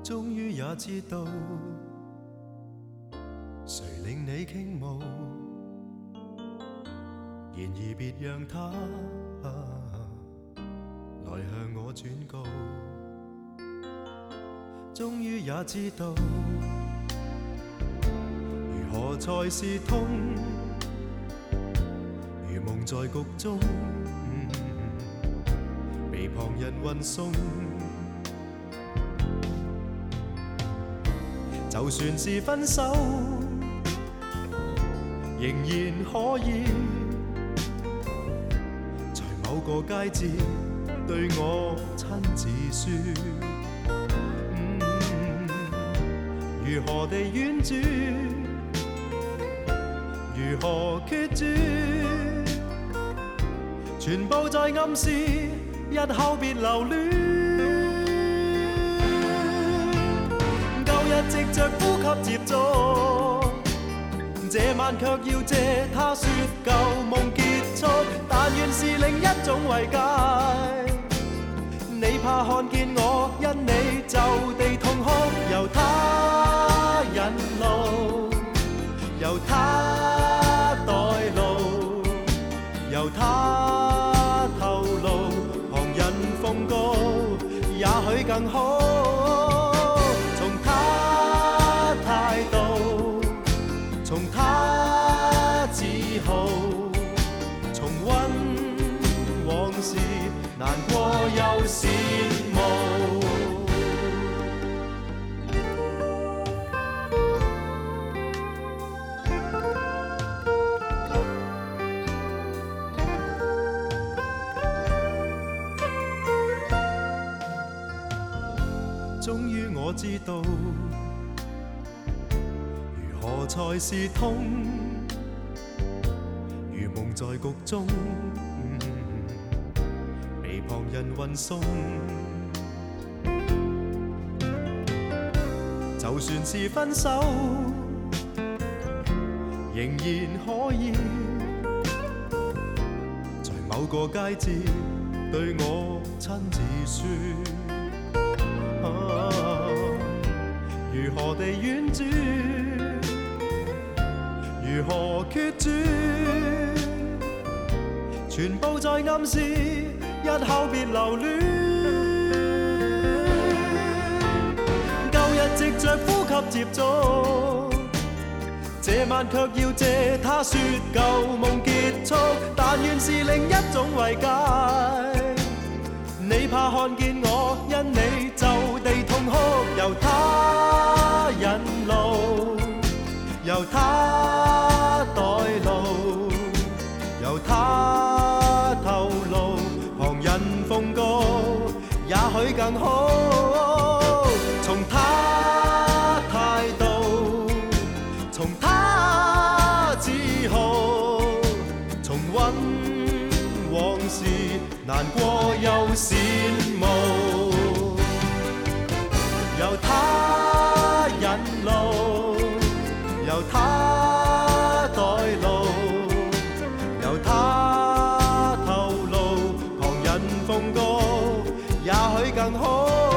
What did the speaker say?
終於也知道，誰令你傾慕，然而別讓他來向我轉告。終於也知道，如何才是痛，如夢在局中，被旁人運送。就算是分手，仍然可以在某個佳節對我親自說，如何地婉轉，如何決絕，全部在暗示日後別留戀。藉着呼吸接觸，這晚卻要借他說舊夢結束，但願是另一種慰藉。你怕看見我因你就地痛哭，由他引路，由他代勞，由他透露，旁人奉告，也許更好。從他自豪，重溫往事，難過又羨慕。終於我知道，何才是痛，如夢在局中，被旁人運送。就算是分手，仍然可以在某個佳節對我親自說，如何地婉轉，如何決絕，全部在暗示日後別留戀。舊日藉着呼吸接觸，這晚卻要借他說舊夢結束，但願是另一種慰藉。你怕看見我因你就地痛哭，由他引路，由他代勞，由他透露，旁人奉告，也許更好。從他態度，從他自豪，重溫往事，難過又羨慕。由他引路，由他代勞，由他透露，旁人奉告，也許更好。